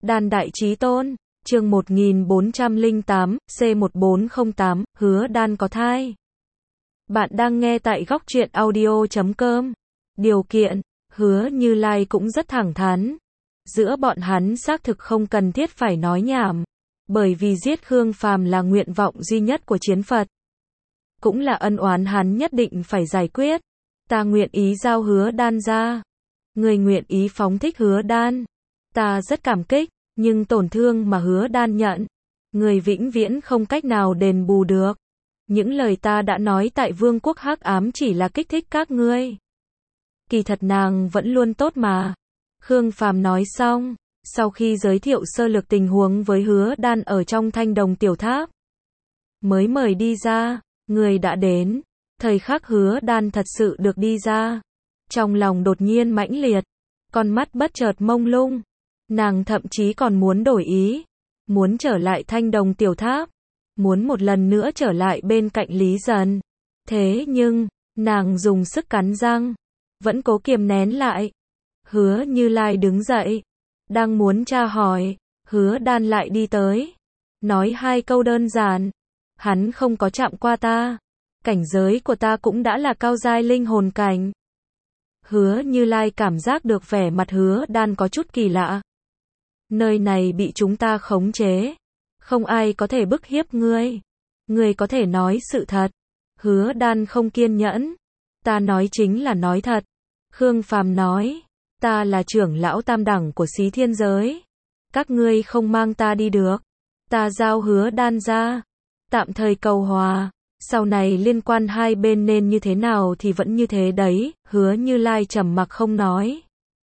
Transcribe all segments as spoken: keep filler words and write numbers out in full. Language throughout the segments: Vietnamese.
Đan Đại Chí Tôn, chương một nghìn bốn trăm lẻ tám, C một bốn không tám, Hứa Đan có thai. Bạn đang nghe tại góc truyện audio chấm com. Điều kiện, Hứa Như Lai cũng rất thẳng thắn. Giữa bọn hắn xác thực không cần thiết phải nói nhảm. Bởi vì giết Khương Phàm là nguyện vọng duy nhất của Chiến Phật. Cũng là ân oán hắn nhất định phải giải quyết. Ta nguyện ý giao Hứa Đan ra. Người nguyện ý phóng thích Hứa Đan. Ta rất cảm kích, nhưng tổn thương mà Hứa Đan nhận, người vĩnh viễn không cách nào đền bù được. Những lời ta đã nói tại Vương quốc Hắc Ám chỉ là kích thích các ngươi. Kỳ thật nàng vẫn luôn tốt mà. Khương Phàm nói xong, sau khi giới thiệu sơ lược tình huống với Hứa Đan ở trong Thanh Đồng Tiểu Tháp, mới mời đi ra, người đã đến. Thời khắc Hứa Đan thật sự được đi ra, trong lòng đột nhiên mãnh liệt, con mắt bất chợt mông lung. Nàng thậm chí còn muốn đổi ý, muốn trở lại Thanh Đồng Tiểu Tháp, muốn một lần nữa trở lại bên cạnh Lý Dần. Thế nhưng, nàng dùng sức cắn răng, vẫn cố kiềm nén lại. Hứa Như Lai đứng dậy, đang muốn tra hỏi, Hứa Đan lại đi tới, nói hai câu đơn giản. Hắn không có chạm qua ta, cảnh giới của ta cũng đã là cao giai linh hồn cảnh. Hứa Như Lai cảm giác được vẻ mặt Hứa Đan có chút kỳ lạ. Nơi này bị chúng ta khống chế, không ai có thể bức hiếp ngươi. Ngươi có thể nói sự thật. Hứa Đan không kiên nhẫn. Ta nói chính là nói thật. Khương Phàm nói, ta là trưởng lão tam đẳng của Xí Thiên Giới. Các ngươi không mang ta đi được. Ta giao Hứa Đan ra, tạm thời cầu hòa. Sau này liên quan hai bên nên như thế nào thì vẫn như thế đấy. Hứa Như Lai trầm mặc không nói.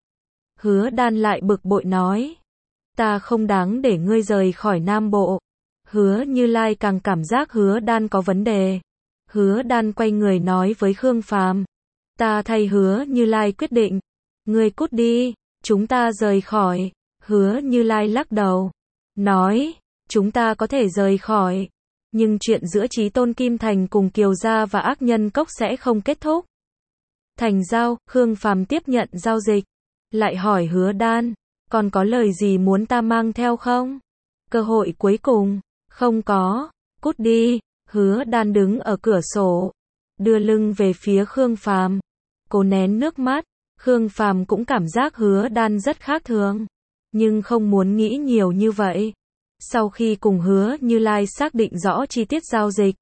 Hứa Đan lại bực bội nói, ta không đáng để ngươi rời khỏi Nam Bộ. Hứa Như Lai càng cảm giác Hứa Đan có vấn đề. Hứa Đan quay người nói với Khương Phàm, ta thay Hứa Như Lai quyết định. Ngươi cút đi, chúng ta rời khỏi. Hứa Như Lai lắc đầu, nói, chúng ta có thể rời khỏi, nhưng chuyện giữa Chí Tôn Kim Thành cùng Kiều Gia và Ác Nhân Cốc sẽ không kết thúc. Thành giao, Khương Phàm tiếp nhận giao dịch, lại hỏi Hứa Đan, còn có lời gì muốn ta mang theo không? Cơ hội cuối cùng, không có, cút đi. Hứa Đan đứng ở cửa sổ, đưa lưng về phía Khương Phàm, cố nén nước mắt. Khương Phàm cũng cảm giác Hứa Đan rất khác thường, nhưng không muốn nghĩ nhiều như vậy. Sau khi cùng Hứa Như Lai xác định rõ chi tiết giao dịch,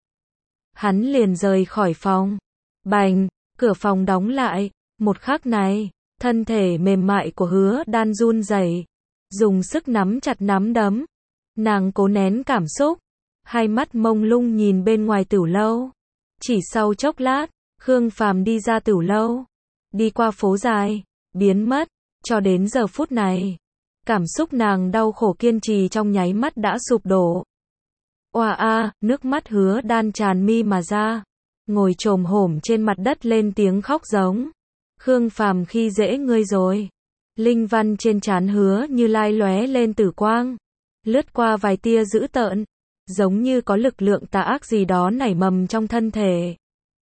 hắn liền rời khỏi phòng. Bành, cửa phòng đóng lại. Một khắc này, thân thể mềm mại của Hứa Đan run rẩy, dùng sức nắm chặt nắm đấm. Nàng cố nén cảm xúc, hai mắt mông lung nhìn bên ngoài tửu lâu. Chỉ sau chốc lát, Khương Phàm đi ra tửu lâu, đi qua phố dài, biến mất. Cho đến giờ phút này, cảm xúc nàng đau khổ kiên trì trong nháy mắt đã sụp đổ. Oa a, nước mắt Hứa Đan tràn mi mà ra, ngồi chồm hổm trên mặt đất lên tiếng khóc giống. Khương Phàm khi dễ ngươi rồi. Linh văn trên trán Hứa Như Lai lóe lên tử quang, lướt qua vài tia dữ tợn, giống như có lực lượng tà ác gì đó nảy mầm trong thân thể.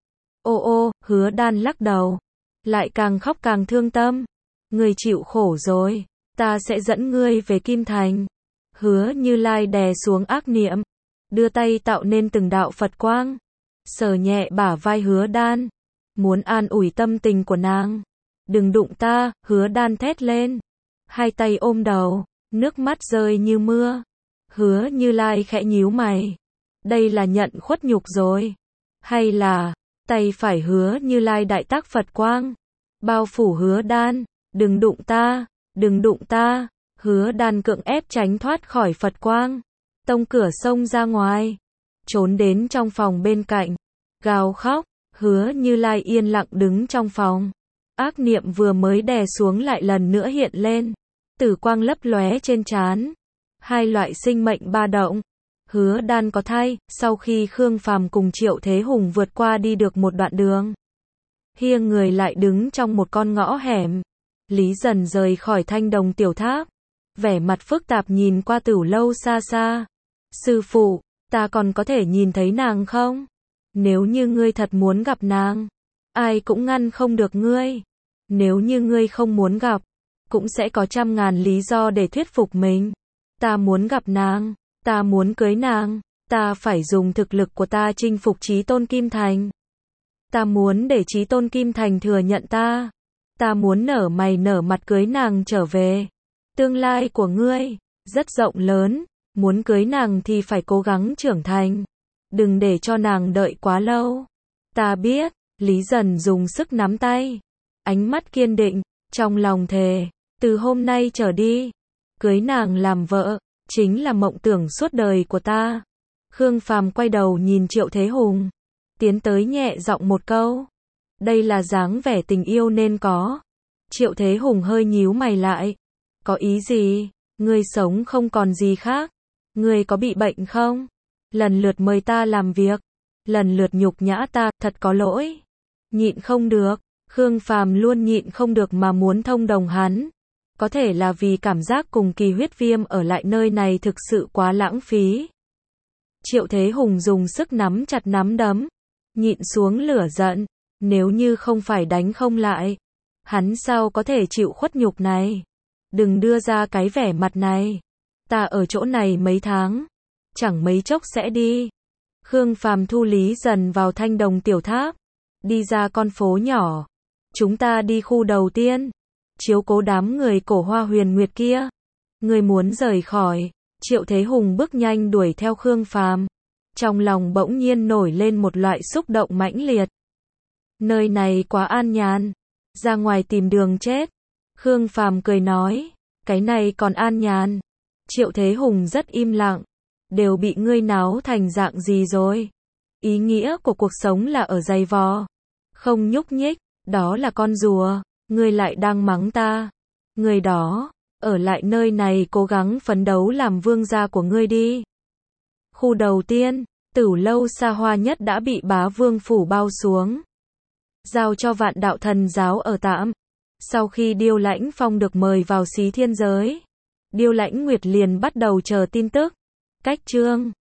Ô ô, Hứa Đan lắc đầu, lại càng khóc càng thương tâm. Ngươi chịu khổ rồi, ta sẽ dẫn ngươi về Kim Thành. Hứa Như Lai đè xuống ác niệm, đưa tay tạo nên từng đạo Phật quang, sờ nhẹ bả vai Hứa Đan, muốn an ủi tâm tình của nàng. Đừng đụng ta, Hứa Đan thét lên, hai tay ôm đầu, nước mắt rơi như mưa. Hứa Như Lai khẽ nhíu mày, đây là nhận khuất nhục rồi, hay là, tay phải Hứa Như Lai đại tác Phật quang, bao phủ Hứa Đan. Đừng đụng ta, đừng đụng ta. Hứa Đan cưỡng ép tránh thoát khỏi Phật quang, tông cửa xông ra ngoài, trốn đến trong phòng bên cạnh, gào khóc. Hứa Như Lai yên lặng đứng trong phòng, ác niệm vừa mới đè xuống lại lần nữa hiện lên, tử quang lấp lóe trên trán, hai loại sinh mệnh ba động. Hứa Đan có thai. Sau khi Khương Phàm cùng Triệu Thế Hùng vượt qua đi được một đoạn đường, hiêng người lại đứng trong một con ngõ hẻm. Lý Dần rời khỏi Thanh Đồng Tiểu Tháp, vẻ mặt phức tạp nhìn qua tửu lâu xa xa. Sư phụ, ta còn có thể nhìn thấy nàng không? Nếu như ngươi thật muốn gặp nàng, ai cũng ngăn không được ngươi. Nếu như ngươi không muốn gặp, cũng sẽ có trăm ngàn lý do để thuyết phục mình. Ta muốn gặp nàng, ta muốn cưới nàng, ta phải dùng thực lực của ta chinh phục Chí Tôn Kim Thành. Ta muốn để Chí Tôn Kim Thành thừa nhận ta. Ta muốn nở mày nở mặt cưới nàng trở về. Tương lai của ngươi rất rộng lớn, muốn cưới nàng thì phải cố gắng trưởng thành. Đừng để cho nàng đợi quá lâu. Ta biết, Lý Dần dùng sức nắm tay, ánh mắt kiên định, trong lòng thề, từ hôm nay trở đi, cưới nàng làm vợ, chính là mộng tưởng suốt đời của ta. Khương Phàm quay đầu nhìn Triệu Thế Hùng, tiến tới nhẹ giọng một câu. Đây là dáng vẻ tình yêu nên có. Triệu Thế Hùng hơi nhíu mày lại. Có ý gì? Ngươi sống không còn gì khác. Ngươi có bị bệnh không? Lần lượt mời ta làm việc, lần lượt nhục nhã ta, thật có lỗi. Nhịn không được, Khương Phàm luôn nhịn không được mà muốn thông đồng hắn. Có thể là vì cảm giác cùng Kỳ Huyết Viêm ở lại nơi này thực sự quá lãng phí. Triệu Thế Hùng dùng sức nắm chặt nắm đấm, nhịn xuống lửa giận, nếu như không phải đánh không lại, hắn sao có thể chịu khuất nhục này. Đừng đưa ra cái vẻ mặt này. Ta ở chỗ này mấy tháng, chẳng mấy chốc sẽ đi. Khương Phàm thu Lý Dần vào Thanh Đồng tiểu tháp, đi ra con phố nhỏ. Chúng ta đi khu đầu tiên, chiếu cố đám người Cổ Hoa Huyền Nguyệt kia. Người muốn rời khỏi. Triệu Thế Hùng bước nhanh đuổi theo Khương Phàm. Trong lòng bỗng nhiên nổi lên một loại xúc động mãnh liệt. Nơi này quá an nhàn, ra ngoài tìm đường chết. Khương Phàm cười nói, cái này còn an nhàn. Triệu Thế Hùng rất im lặng, đều bị ngươi náo thành dạng gì rồi? Ý nghĩa của cuộc sống là ở giày vò, không nhúc nhích, đó là con rùa, ngươi lại đang mắng ta. Người đó, ở lại nơi này cố gắng phấn đấu làm vương gia của ngươi đi. Khu đầu tiên, Tử lâu xa hoa nhất đã bị Bá Vương phủ bao xuống, giao cho Vạn Đạo Thần giáo ở tạm. Sau khi Điêu Lãnh Phong được mời vào Xí Thiên giới, Điêu Lãnh Nguyệt liền bắt đầu chờ tin tức. Cách chương